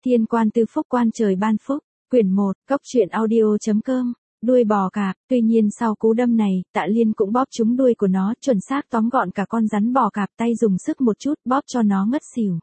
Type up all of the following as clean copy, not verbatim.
Thiên quan tư phúc quan trời ban phúc, quyển 1, cốc truyện audio.com, đuôi bò cạp. Tuy nhiên sau cú đâm này, Tạ Liên cũng bóp trúng đuôi của nó, chuẩn xác tóm gọn cả con rắn bò cạp, tay dùng sức một chút bóp cho nó ngất xỉu.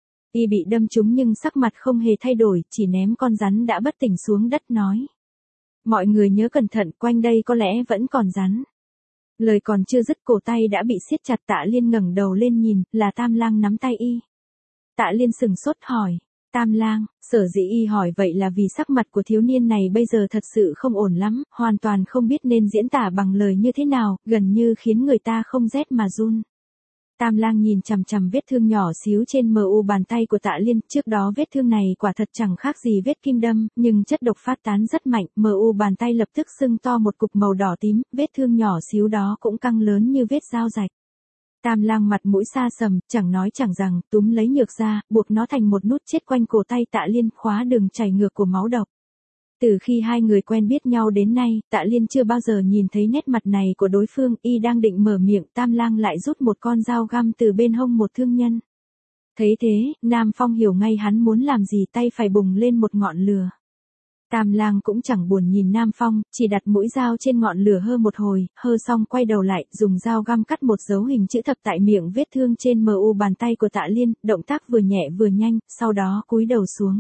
Y bị đâm trúng nhưng sắc mặt không hề thay đổi, chỉ ném con rắn đã bất tỉnh xuống đất nói. Mọi người nhớ cẩn thận, quanh đây có lẽ vẫn còn rắn. Lời còn chưa dứt cổ tay đã bị siết chặt. Tạ Liên ngẩng đầu lên nhìn, là Tam Lang nắm tay y. Tạ Liên sừng sốt hỏi, Tam Lang, sở dĩ y hỏi vậy là vì sắc mặt của thiếu niên này bây giờ thật sự không ổn lắm, hoàn toàn không biết nên diễn tả bằng lời như thế nào, gần như khiến người ta không rét mà run. Tam Lang nhìn chằm chằm vết thương nhỏ xíu trên mu bàn tay của Tạ Liên, trước đó vết thương này quả thật chẳng khác gì vết kim đâm, nhưng chất độc phát tán rất mạnh, mu bàn tay lập tức sưng to một cục màu đỏ tím, vết thương nhỏ xíu đó cũng căng lớn như vết dao rạch. Tam Lang mặt mũi xa sầm, chẳng nói chẳng rằng, túm lấy nhược ra, buộc nó thành một nút chết quanh cổ tay Tạ Liên, khóa đường chảy ngược của máu độc. Từ khi hai người quen biết nhau đến nay, Tạ Liên chưa bao giờ nhìn thấy nét mặt này của đối phương, y đang định mở miệng, Tam Lang lại rút một con dao găm từ bên hông một thương nhân. Thấy thế, Nam Phong hiểu ngay hắn muốn làm gì, tay phải bùng lên một ngọn lửa. Tam Lang cũng chẳng buồn nhìn Nam Phong, chỉ đặt mũi dao trên ngọn lửa hơ một hồi, hơ xong quay đầu lại, dùng dao găm cắt một dấu hình chữ thập tại miệng vết thương trên mu bàn tay của Tạ Liên, động tác vừa nhẹ vừa nhanh, sau đó cúi đầu xuống.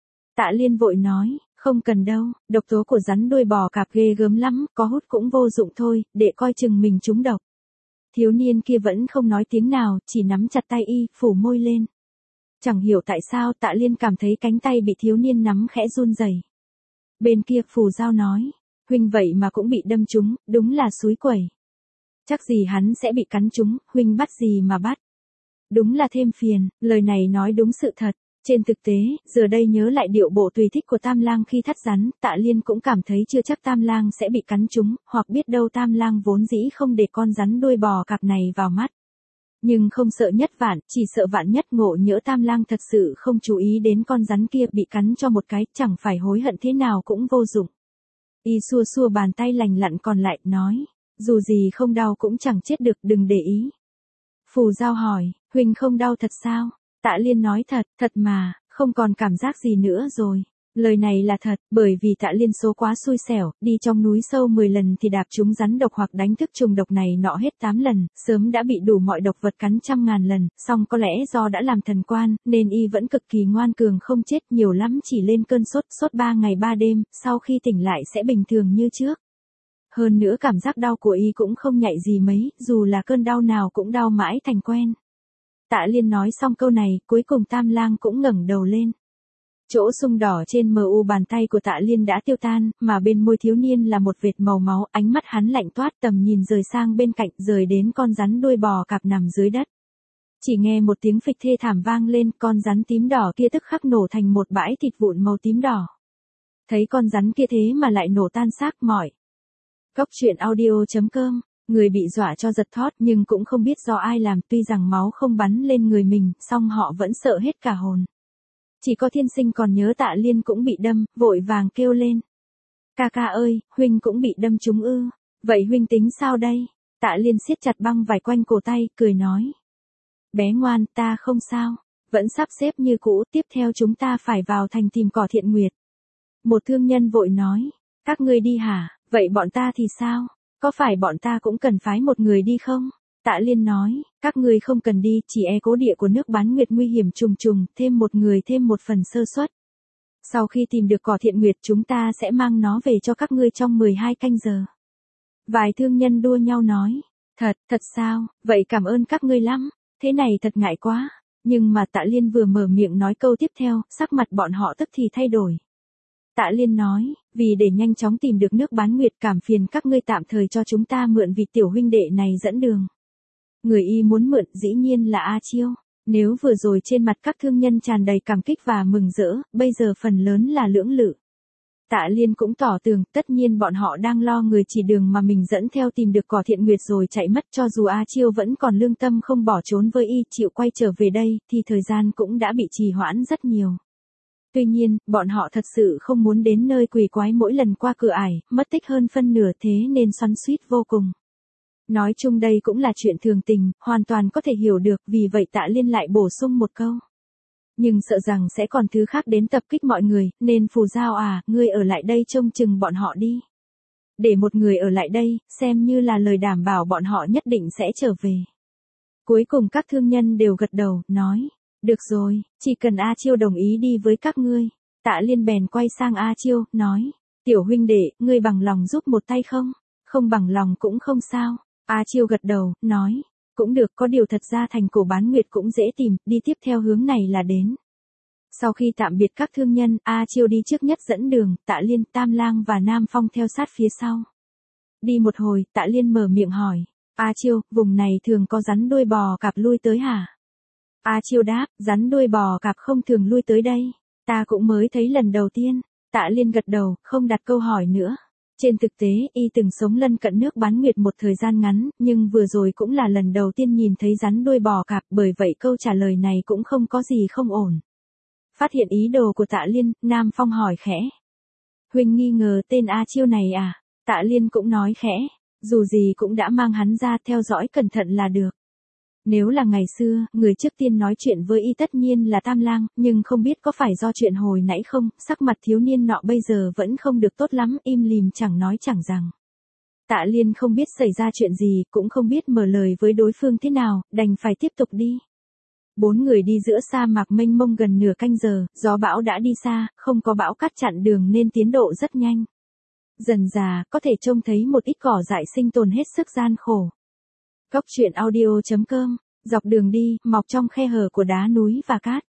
Tạ Liên vội nói, không cần đâu, độc tố của rắn đuôi bò cạp ghê gớm lắm, có hút cũng vô dụng thôi, để coi chừng mình trúng độc. Thiếu niên kia vẫn không nói tiếng nào, chỉ nắm chặt tay y, phủ môi lên. Chẳng hiểu tại sao Tạ Liên cảm thấy cánh tay bị thiếu niên nắm khẽ run rẩy. Bên kia Phù Giao nói, huynh vậy mà cũng bị đâm trúng, đúng là xúi quẩy. Chắc gì hắn sẽ bị cắn trúng, huynh bắt gì mà bắt. Đúng là thêm phiền, lời này nói đúng sự thật. Trên thực tế, giờ đây nhớ lại điệu bộ tùy thích của Tam Lang khi thắt rắn, Tạ Liên cũng cảm thấy chưa chắc Tam Lang sẽ bị cắn trúng, hoặc biết đâu Tam Lang vốn dĩ không để con rắn đuôi bò cạp này vào mắt. Nhưng không sợ nhất vạn, chỉ sợ vạn nhất ngộ nhỡ Tam Lang thật sự không chú ý đến con rắn kia bị cắn cho một cái, chẳng phải hối hận thế nào cũng vô dụng. Y xua xua bàn tay lành lặn còn lại, nói, dù gì không đau cũng chẳng chết được, đừng để ý. Phù Giao hỏi, huynh không đau thật sao? Tạ Liên nói thật mà, không còn cảm giác gì nữa rồi. Lời này là thật, bởi vì Tạ Liên số quá xui xẻo, đi trong núi sâu 10 lần thì đạp trúng rắn độc hoặc đánh thức trùng độc này nọ hết 8 lần, sớm đã bị đủ mọi độc vật cắn trăm ngàn lần, song có lẽ do đã làm thần quan, nên y vẫn cực kỳ ngoan cường không chết, nhiều lắm chỉ lên cơn sốt 3 ngày 3 đêm, sau khi tỉnh lại sẽ bình thường như trước. Hơn nữa cảm giác đau của y cũng không nhạy gì mấy, dù là cơn đau nào cũng đau mãi thành quen. Tạ Liên nói xong câu này, cuối cùng Tam Lang cũng ngẩng đầu lên. Chỗ sưng đỏ trên mu bàn tay của Tạ Liên đã tiêu tan, mà bên môi thiếu niên là một vệt màu máu, ánh mắt hắn lạnh toát, tầm nhìn rời sang bên cạnh, rời đến con rắn đuôi bò cạp nằm dưới đất. Chỉ nghe một tiếng phịch thê thảm vang lên, con rắn tím đỏ kia tức khắc nổ thành một bãi thịt vụn màu tím đỏ. Thấy con rắn kia thế mà lại nổ tan xác mỏi. cốc truyện audio.com. Người bị dọa cho giật thót nhưng cũng không biết do ai làm, tuy rằng máu không bắn lên người mình, song họ vẫn sợ hết cả hồn. Chỉ có Thiên Sinh còn nhớ Tạ Liên cũng bị đâm, vội vàng kêu lên. Ca ca ơi, huynh cũng bị đâm trúng ư, vậy huynh tính sao đây? Tạ Liên siết chặt băng vải quanh cổ tay, cười nói. Bé ngoan, ta không sao, vẫn sắp xếp như cũ, tiếp theo chúng ta phải vào thành tìm Cỏ Thiện Nguyệt. Một thương nhân vội nói, các ngươi đi hả, vậy bọn ta thì sao? Có phải bọn ta cũng cần phái một người đi không? Tạ Liên nói, các ngươi không cần đi, chỉ e cố địa của nước Bán Nguyệt nguy hiểm trùng trùng, thêm một người thêm một phần sơ suất. Sau khi tìm được Cỏ Thiện Nguyệt chúng ta sẽ mang nó về cho các ngươi trong 12 canh giờ. Vài thương nhân đua nhau nói, thật sao, vậy cảm ơn các ngươi lắm, thế này thật ngại quá. Nhưng mà Tạ Liên vừa mở miệng nói câu tiếp theo, sắc mặt bọn họ tức thì thay đổi. Tạ Liên nói, vì để nhanh chóng tìm được nước Bán Nguyệt cảm phiền các ngươi tạm thời cho chúng ta mượn vị tiểu huynh đệ này dẫn đường. Người y muốn mượn dĩ nhiên là A Chiêu. Nếu vừa rồi trên mặt các thương nhân tràn đầy cảm kích và mừng rỡ, bây giờ phần lớn là lưỡng lự. Tạ Liên cũng tỏ tường, tất nhiên bọn họ đang lo người chỉ đường mà mình dẫn theo tìm được Cỏ Thiện Nguyệt rồi chạy mất, cho dù A Chiêu vẫn còn lương tâm không bỏ trốn với y, chịu quay trở về đây, thì thời gian cũng đã bị trì hoãn rất nhiều. Tuy nhiên, bọn họ thật sự không muốn đến nơi quỷ quái mỗi lần qua cửa ải, mất tích hơn phân nửa thế nên xoắn xuýt vô cùng. Nói chung đây cũng là chuyện thường tình, hoàn toàn có thể hiểu được, vì vậy Tạ Liên lại bổ sung một câu. Nhưng sợ rằng sẽ còn thứ khác đến tập kích mọi người, nên Phù Giao à, ngươi ở lại đây trông chừng bọn họ đi. Để một người ở lại đây, xem như là lời đảm bảo bọn họ nhất định sẽ trở về. Cuối cùng các thương nhân đều gật đầu, nói, được rồi, chỉ cần A Chiêu đồng ý đi với các ngươi. Tạ Liên bèn quay sang A Chiêu, nói, tiểu huynh đệ, ngươi bằng lòng giúp một tay không? Không bằng lòng cũng không sao. A Chiêu gật đầu, nói, cũng được, có điều thật ra thành cổ bán nguyệt cũng dễ tìm, đi tiếp theo hướng này là đến. Sau khi tạm biệt các thương nhân, A Chiêu đi trước nhất dẫn đường, Tạ Liên, Tam Lang và Nam Phong theo sát phía sau. Đi một hồi, Tạ Liên mở miệng hỏi, A Chiêu, vùng này thường có rắn đuôi bò cạp lui tới hả? A Chiêu đáp, rắn đuôi bò cạp không thường lui tới đây. Ta cũng mới thấy lần đầu tiên. Tạ Liên gật đầu, không đặt câu hỏi nữa. Trên thực tế, y từng sống lân cận nước bán nguyệt một thời gian ngắn, nhưng vừa rồi cũng là lần đầu tiên nhìn thấy rắn đuôi bò cạp, bởi vậy câu trả lời này cũng không có gì không ổn. Phát hiện ý đồ của Tạ Liên, Nam Phong hỏi khẽ. Huynh nghi ngờ tên A Chiêu này à? Tạ Liên cũng nói khẽ, dù gì cũng đã mang hắn ra, theo dõi cẩn thận là được. Nếu là ngày xưa, người trước tiên nói chuyện với y tất nhiên là Tam Lang, nhưng không biết có phải do chuyện hồi nãy không, sắc mặt thiếu niên nọ bây giờ vẫn không được tốt lắm, im lìm chẳng nói chẳng rằng. Tạ Liên không biết xảy ra chuyện gì, cũng không biết mở lời với đối phương thế nào, đành phải tiếp tục đi. 4 người đi giữa sa mạc mênh mông gần nửa canh giờ, gió bão đã đi xa, không có bão cát chặn đường nên tiến độ rất nhanh. Dần dà, có thể trông thấy một ít cỏ dại sinh tồn hết sức gian khổ. Góc truyện audio.com, dọc đường đi, mọc trong khe hở của đá núi và cát.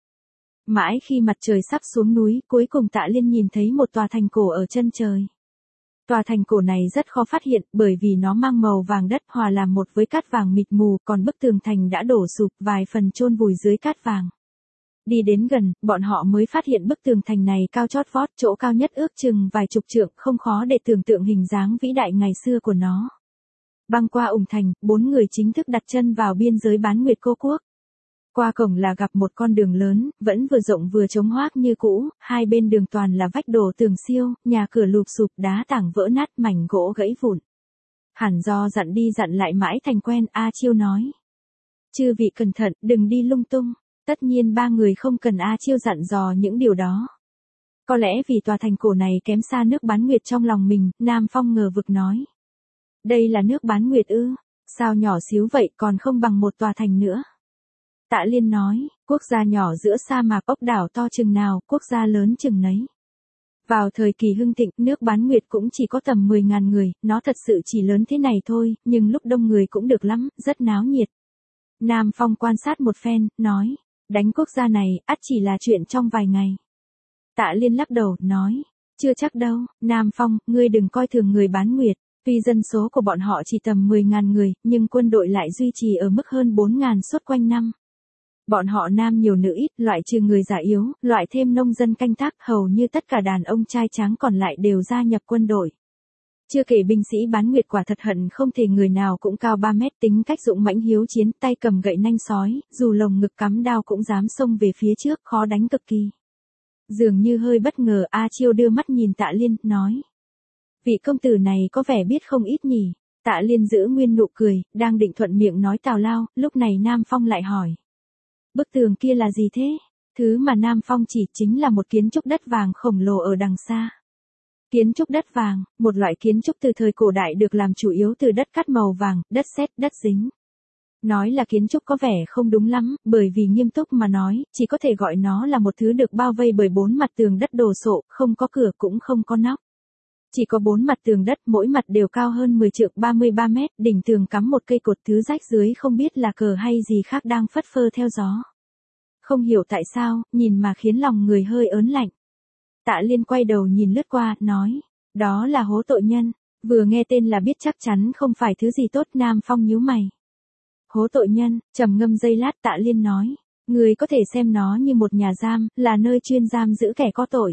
Mãi khi mặt trời sắp xuống núi, cuối cùng Tạ Liên nhìn thấy một tòa thành cổ ở chân trời. Tòa thành cổ này rất khó phát hiện, bởi vì nó mang màu vàng đất hòa làm một với cát vàng mịt mù, còn bức tường thành đã đổ sụp, vài phần chôn vùi dưới cát vàng. Đi đến gần, bọn họ mới phát hiện bức tường thành này cao chót vót, chỗ cao nhất ước chừng vài chục trượng, không khó để tưởng tượng hình dáng vĩ đại ngày xưa của nó. Băng qua ủng thành, 4 người chính thức đặt chân vào biên giới bán nguyệt cô quốc. Qua cổng là gặp một con đường lớn, vẫn vừa rộng vừa trống hoác như cũ, hai bên đường toàn là vách đổ tường siêu, nhà cửa lụp sụp, đá tảng vỡ nát, mảnh gỗ gãy vụn. Hẳn do dặn đi dặn lại mãi thành quen, A Chiêu nói. Chư vị cẩn thận, đừng đi lung tung. Tất nhiên 3 người không cần A Chiêu dặn dò những điều đó. Có lẽ vì tòa thành cổ này kém xa nước bán nguyệt trong lòng mình, Nam Phong ngờ vực nói. Đây là nước bán nguyệt ư? Sao nhỏ xíu vậy, còn không bằng một tòa thành nữa? Tạ Liên nói, quốc gia nhỏ giữa sa mạc, ốc đảo to chừng nào, quốc gia lớn chừng nấy. Vào thời kỳ hưng thịnh, nước bán nguyệt cũng chỉ có tầm 10.000 người, nó thật sự chỉ lớn thế này thôi, nhưng lúc đông người cũng được lắm, rất náo nhiệt. Nam Phong quan sát một phen, nói, đánh quốc gia này, ắt chỉ là chuyện trong vài ngày. Tạ Liên lắc đầu, nói, chưa chắc đâu, Nam Phong, ngươi đừng coi thường người bán nguyệt. Tuy dân số của bọn họ chỉ tầm 10.000 người, nhưng quân đội lại duy trì ở mức hơn 4.000 suốt quanh năm. Bọn họ nam nhiều nữ ít, loại trừ người già yếu, loại thêm nông dân canh tác, hầu như tất cả đàn ông trai tráng còn lại đều gia nhập quân đội. Chưa kể binh sĩ bán nguyệt quả thật hận không thể người nào cũng cao 3 mét, tính cách dũng mãnh hiếu chiến, tay cầm gậy nanh sói, dù lồng ngực cắm đao cũng dám xông về phía trước, khó đánh cực kỳ. Dường như hơi bất ngờ, A Chiêu đưa mắt nhìn Tạ Liên, nói. Vị công tử này có vẻ biết không ít nhỉ. Tạ Liên giữ nguyên nụ cười, đang định thuận miệng nói tào lao, lúc này Nam Phong lại hỏi. Bức tường kia là gì thế? Thứ mà Nam Phong chỉ chính là một kiến trúc đất vàng khổng lồ ở đằng xa. Kiến trúc đất vàng, một loại kiến trúc từ thời cổ đại được làm chủ yếu từ đất cát màu vàng, đất sét, đất dính. Nói là kiến trúc có vẻ không đúng lắm, bởi vì nghiêm túc mà nói, chỉ có thể gọi nó là một thứ được bao vây bởi 4 mặt tường đất đồ sộ, không có cửa cũng không có nóc. Chỉ có 4 mặt tường đất, mỗi mặt đều cao hơn 10 trượng 33 mét, đỉnh tường cắm một cây cột, thứ rách dưới không biết là cờ hay gì khác đang phất phơ theo gió. Không hiểu tại sao, nhìn mà khiến lòng người hơi ớn lạnh. Tạ Liên quay đầu nhìn lướt qua, nói, đó là hố tội nhân, vừa nghe tên là biết chắc chắn không phải thứ gì tốt. Nam Phong nhíu mày. Hố tội nhân, trầm ngâm giây lát, Tạ Liên nói, người có thể xem nó như một nhà giam, là nơi chuyên giam giữ kẻ có tội.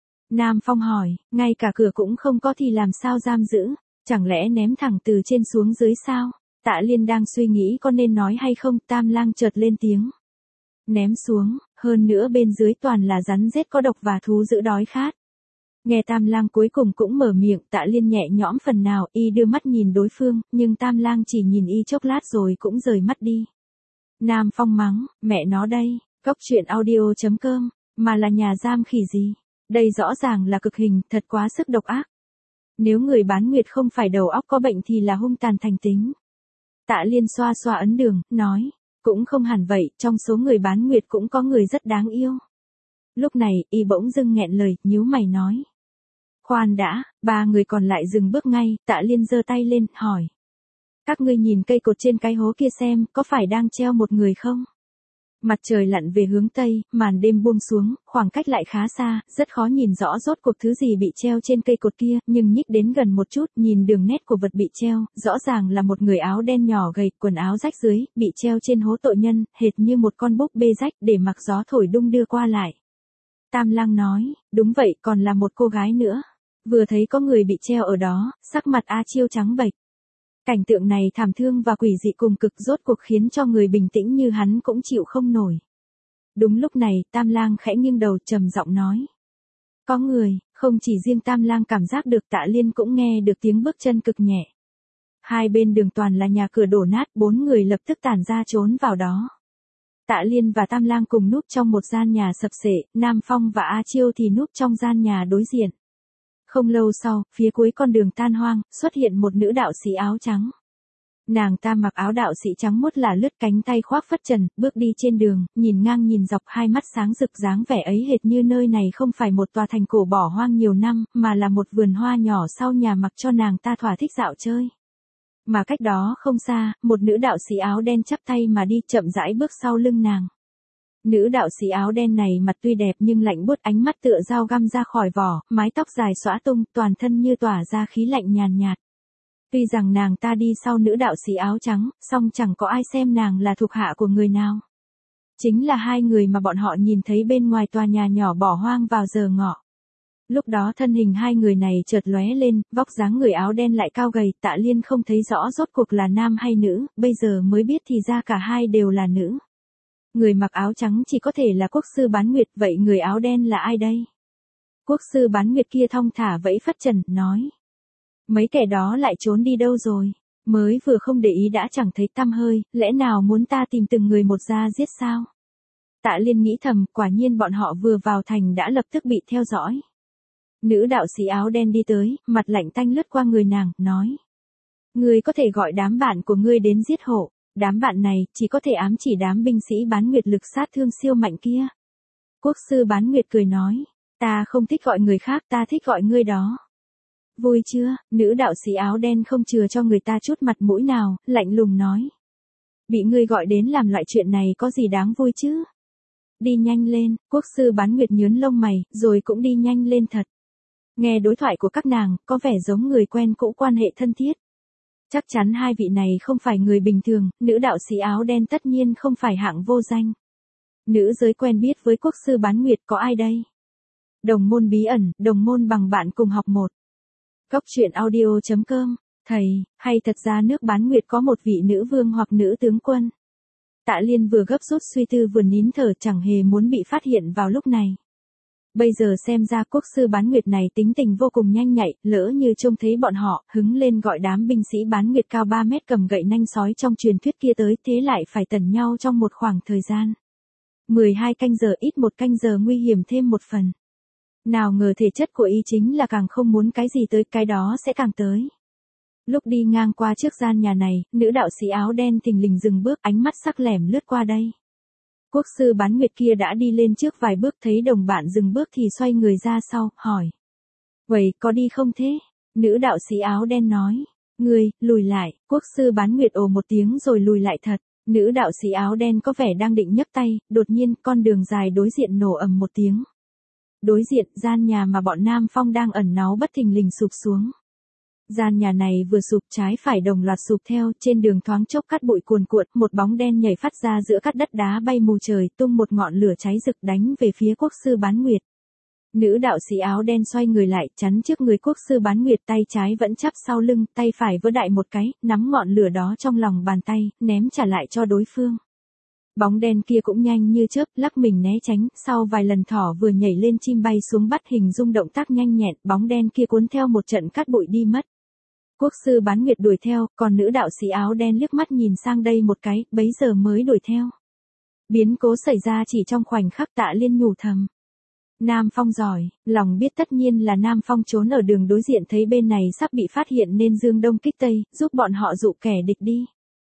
Nam Phong hỏi, ngay cả cửa cũng không có thì làm sao giam giữ, chẳng lẽ ném thẳng từ trên xuống dưới sao? Tạ Liên đang suy nghĩ có nên nói hay không, Tam Lang chợt lên tiếng. Ném xuống, hơn nữa bên dưới toàn là rắn rết có độc và thú dữ đói khát. Nghe Tam Lang cuối cùng cũng mở miệng, Tạ Liên nhẹ nhõm phần nào, y đưa mắt nhìn đối phương, nhưng Tam Lang chỉ nhìn y chốc lát rồi cũng rời mắt đi. Nam Phong mắng, mẹ nó đây, Cốc truyện audio.com, mà là nhà giam khỉ gì? Đây rõ ràng là cực hình, thật quá sức độc ác. Nếu người bán nguyệt không phải đầu óc có bệnh thì là hung tàn thành tính. Tạ Liên xoa xoa ấn đường, nói, cũng không hẳn vậy, trong số người bán nguyệt cũng có người rất đáng yêu. Lúc này, y bỗng dưng nghẹn lời, nhíu mày nói. Khoan đã, ba người còn lại dừng bước ngay, Tạ Liên giơ tay lên, hỏi. Các ngươi nhìn cây cột trên cái hố kia xem, có phải đang treo một người không? Mặt trời lặn về hướng Tây, màn đêm buông xuống, khoảng cách lại khá xa, rất khó nhìn rõ rốt cuộc thứ gì bị treo trên cây cột kia, nhưng nhích đến gần một chút, nhìn đường nét của vật bị treo, rõ ràng là một người áo đen nhỏ gầy, quần áo rách dưới, bị treo trên hố tội nhân, hệt như một con búp bê rách, để mặc gió thổi đung đưa qua lại. Tam Lang nói, đúng vậy, còn là một cô gái nữa. Vừa thấy có người bị treo ở đó, sắc mặt A Chiêu trắng bệch. Cảnh tượng này thảm thương và quỷ dị cùng cực, rốt cuộc khiến cho người bình tĩnh như hắn cũng chịu không nổi. Đúng lúc này, Tam Lang khẽ nghiêng đầu trầm giọng nói. Có người, không chỉ riêng Tam Lang cảm giác được, Tạ Liên cũng nghe được tiếng bước chân cực nhẹ. Hai bên đường toàn là nhà cửa đổ nát, 4 người lập tức tản ra trốn vào đó. Tạ Liên và Tam Lang cùng núp trong một gian nhà sập xệ, Nam Phong và A Chiêu thì núp trong gian nhà đối diện. Không lâu sau, phía cuối con đường tan hoang, xuất hiện một nữ đạo sĩ áo trắng. Nàng ta mặc áo đạo sĩ trắng muốt là lướt, cánh tay khoác phất trần, bước đi trên đường, nhìn ngang nhìn dọc, hai mắt sáng rực, dáng vẻ ấy hệt như nơi này không phải một tòa thành cổ bỏ hoang nhiều năm, mà là một vườn hoa nhỏ sau nhà mặc cho nàng ta thỏa thích dạo chơi. Mà cách đó không xa, một nữ đạo sĩ áo đen chắp tay mà đi, chậm rãi bước sau lưng nàng. Nữ đạo sĩ áo đen này mặt tuy đẹp nhưng lạnh buốt, ánh mắt tựa dao găm ra khỏi vỏ, mái tóc dài xõa tung, toàn thân như tỏa ra khí lạnh nhàn nhạt. Tuy rằng nàng ta đi sau nữ đạo sĩ áo trắng, song chẳng có ai xem nàng là thuộc hạ của người nào. Chính là hai người mà bọn họ nhìn thấy bên ngoài tòa nhà nhỏ bỏ hoang vào giờ ngọ. Lúc đó thân hình hai người này chợt lóe lên, vóc dáng người áo đen lại cao gầy, Tạ Liên không thấy rõ rốt cuộc là nam hay nữ, bây giờ mới biết thì ra cả hai đều là nữ. Người mặc áo trắng chỉ có thể là quốc sư bán nguyệt, vậy người áo đen là ai đây? Quốc sư bán nguyệt kia thong thả vẫy phất trần, nói. Mấy kẻ đó lại trốn đi đâu rồi? Mới vừa không để ý đã chẳng thấy tăm hơi, lẽ nào muốn ta tìm từng người một ra giết sao? Tạ Liên nghĩ thầm, quả nhiên bọn họ vừa vào thành đã lập tức bị theo dõi. Nữ đạo sĩ áo đen đi tới, mặt lạnh tanh lướt qua người nàng, nói. Ngươi có thể gọi đám bạn của ngươi đến giết hộ. Đám bạn này, chỉ có thể ám chỉ đám binh sĩ bán nguyệt lực sát thương siêu mạnh kia. Quốc sư bán nguyệt cười nói, ta không thích gọi người khác, ta thích gọi ngươi đó. Vui chưa? Nữ đạo sĩ áo đen không chừa cho người ta chút mặt mũi nào, lạnh lùng nói. Bị ngươi gọi đến làm loại chuyện này có gì đáng vui chứ? Đi nhanh lên, quốc sư bán nguyệt nhướng lông mày, rồi cũng đi nhanh lên thật. Nghe đối thoại của các nàng, có vẻ giống người quen cũ, quan hệ thân thiết. Chắc chắn hai vị này không phải người bình thường, nữ đạo sĩ áo đen tất nhiên không phải hạng vô danh. Nữ giới quen biết với quốc sư bán nguyệt có ai đây? Đồng môn bí ẩn, đồng môn bằng bạn cùng học một. Cốc truyện audio.com, thầy, hay thật ra nước bán nguyệt có một vị nữ vương hoặc nữ tướng quân? Tạ Liên vừa gấp rút suy tư vừa nín thở, chẳng hề muốn bị phát hiện vào lúc này. Bây giờ xem ra quốc sư bán nguyệt này tính tình vô cùng nhanh nhạy, lỡ như trông thấy bọn họ, hứng lên gọi đám binh sĩ bán nguyệt cao 3 mét cầm gậy nanh sói trong truyền thuyết kia tới, thế lại phải tẩn nhau trong một khoảng thời gian. 12 canh giờ, ít một canh giờ nguy hiểm thêm một phần. Nào ngờ thể chất của y chính là càng không muốn cái gì tới, cái đó sẽ càng tới. Lúc đi ngang qua trước gian nhà này, nữ đạo sĩ áo đen thình lình dừng bước, ánh mắt sắc lẻm lướt qua đây. Quốc sư bán nguyệt kia đã đi lên trước vài bước, thấy đồng bạn dừng bước thì xoay người ra sau, hỏi. Vậy, có đi không thế? Nữ đạo sĩ áo đen nói. Ngươi, lùi lại, quốc sư bán nguyệt ồ một tiếng rồi lùi lại thật. Nữ đạo sĩ áo đen có vẻ đang định nhấc tay, đột nhiên, con đường dài đối diện nổ ầm một tiếng. Đối diện, gian nhà mà bọn Nam Phong đang ẩn náu bất thình lình sụp xuống. Gian nhà này vừa sụp, trái phải đồng loạt sụp theo, trên đường thoáng chốc cát bụi cuồn cuộn, một bóng đen nhảy phát ra giữa cát đất đá bay mù trời, tung một ngọn lửa cháy rực đánh về phía quốc sư bán nguyệt. Nữ đạo sĩ áo đen xoay người lại, chắn trước người quốc sư bán nguyệt, tay trái vẫn chắp sau lưng, tay phải vỡ đại một cái, nắm ngọn lửa đó trong lòng bàn tay, ném trả lại cho đối phương. Bóng đen kia cũng nhanh như chớp, lắc mình né tránh, sau vài lần thỏ vừa nhảy lên chim bay xuống bắt hình dung động tác nhanh nhẹn, bóng đen kia cuốn theo một trận cát bụi đi mất. Quốc sư bán nguyệt đuổi theo, còn nữ đạo sĩ áo đen liếc mắt nhìn sang đây một cái, bấy giờ mới đuổi theo. Biến cố xảy ra chỉ trong khoảnh khắc, Tạ Liên nhủ thầm. Nam Phong giỏi, lòng biết tất nhiên là Nam Phong trốn ở đường đối diện thấy bên này sắp bị phát hiện nên dương đông kích tây, giúp bọn họ dụ kẻ địch đi.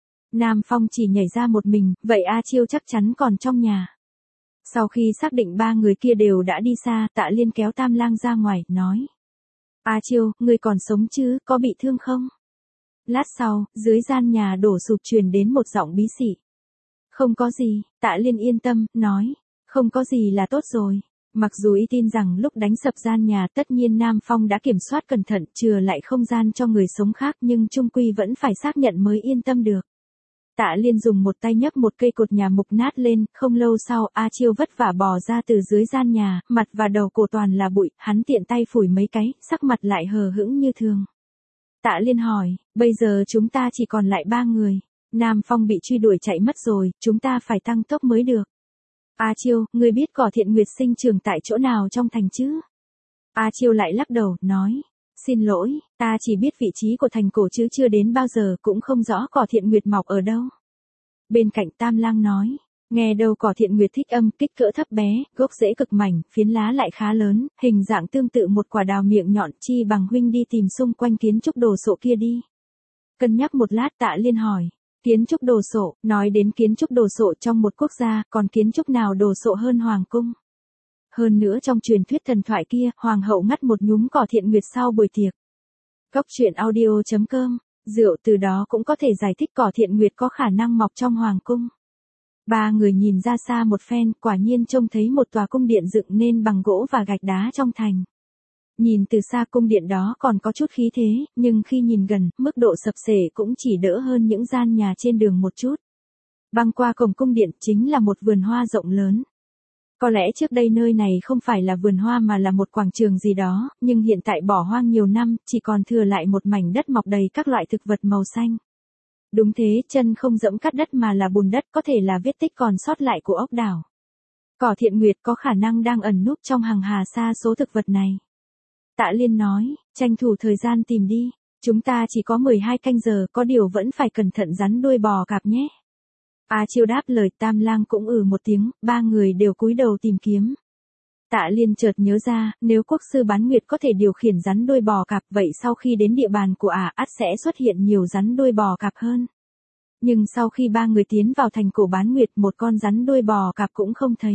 Nam Phong chỉ nhảy ra một mình, vậy A Chiêu chắc chắn còn trong nhà. Sau khi xác định ba người kia đều đã đi xa, Tạ Liên kéo Tam Lang ra ngoài, nói. A Chiêu, ngươi còn sống chứ, có bị thương không? Lát sau, dưới gian nhà đổ sụp truyền đến một giọng bí xỉ. Không có gì, Tạ Liên yên tâm, nói. Không có gì là tốt rồi. Mặc dù y tin rằng lúc đánh sập gian nhà tất nhiên Nam Phong đã kiểm soát cẩn thận chừa lại không gian cho người sống khác nhưng chung quy vẫn phải xác nhận mới yên tâm được. Tạ Liên dùng một tay nhấc một cây cột nhà mục nát lên, không lâu sau A Chiêu vất vả bò ra từ dưới gian nhà, mặt và đầu cổ toàn là bụi, hắn tiện tay phủi mấy cái, sắc mặt lại hờ hững như thường. Tạ Liên hỏi, bây giờ chúng ta chỉ còn lại 3 người. Nam Phong bị truy đuổi chạy mất rồi, chúng ta phải tăng tốc mới được. A Chiêu, ngươi biết Cỏ Thiện Nguyệt sinh trưởng tại chỗ nào trong thành chứ? A Chiêu lại lắc đầu, nói. Xin lỗi, ta chỉ biết vị trí của thành cổ chứ chưa đến bao giờ cũng không rõ Cỏ Thiện Nguyệt mọc ở đâu. Bên cạnh Tam Lang nói. Nghe đâu Cỏ Thiện Nguyệt thích âm, kích cỡ thấp bé, gốc rễ cực mảnh, phiến lá lại khá lớn, hình dạng tương tự một quả đào miệng nhọn, chi bằng huynh đi tìm xung quanh kiến trúc đồ sộ kia đi. Cân nhắc một lát Tạ Liên hỏi. Kiến trúc đồ sộ, nói đến kiến trúc đồ sộ trong một quốc gia, còn kiến trúc nào đồ sộ hơn Hoàng cung? Hơn nữa trong truyền thuyết thần thoại kia, Hoàng hậu ngắt một nhúm Cỏ Thiện Nguyệt sau buổi tiệc. Góc truyện audio.com, rượu từ đó cũng có thể giải thích Cỏ Thiện Nguyệt có khả năng mọc trong Hoàng cung. Ba người nhìn ra xa một phen, quả nhiên trông thấy một tòa cung điện dựng nên bằng gỗ và gạch đá trong thành. Nhìn từ xa cung điện đó còn có chút khí thế, nhưng khi nhìn gần, mức độ sập xệ cũng chỉ đỡ hơn những gian nhà trên đường một chút. Băng qua cổng cung điện chính là một vườn hoa rộng lớn. Có lẽ trước đây nơi này không phải là vườn hoa mà là một quảng trường gì đó, nhưng hiện tại bỏ hoang nhiều năm, chỉ còn thừa lại một mảnh đất mọc đầy các loại thực vật màu xanh. Đúng thế, chân không dẫm cát đất mà là bùn đất, có thể là vết tích còn sót lại của ốc đảo. Cỏ Thiện Nguyệt có khả năng đang ẩn núp trong hàng hà sa số thực vật này. Tạ Liên nói, tranh thủ thời gian tìm đi, chúng ta chỉ có 12 canh giờ, có điều vẫn phải cẩn thận rắn đuôi bò cạp nhé. A Chiêu đáp lời, Tam Lang cũng một tiếng, ba người đều cúi đầu tìm kiếm. Tạ Liên chợt nhớ ra, nếu quốc sư Bán Nguyệt có thể điều khiển rắn đuôi bò cạp vậy sau khi đến địa bàn của ắt sẽ xuất hiện nhiều rắn đuôi bò cạp hơn. Nhưng sau khi ba người tiến vào thành cổ Bán Nguyệt một con rắn đuôi bò cạp cũng không thấy.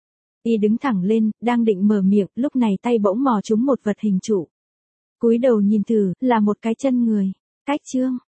Y đứng thẳng lên, đang định mở miệng, lúc này tay bỗng mò trúng một vật hình trụ. Cúi đầu nhìn thử, là một cái chân người. Cách chương.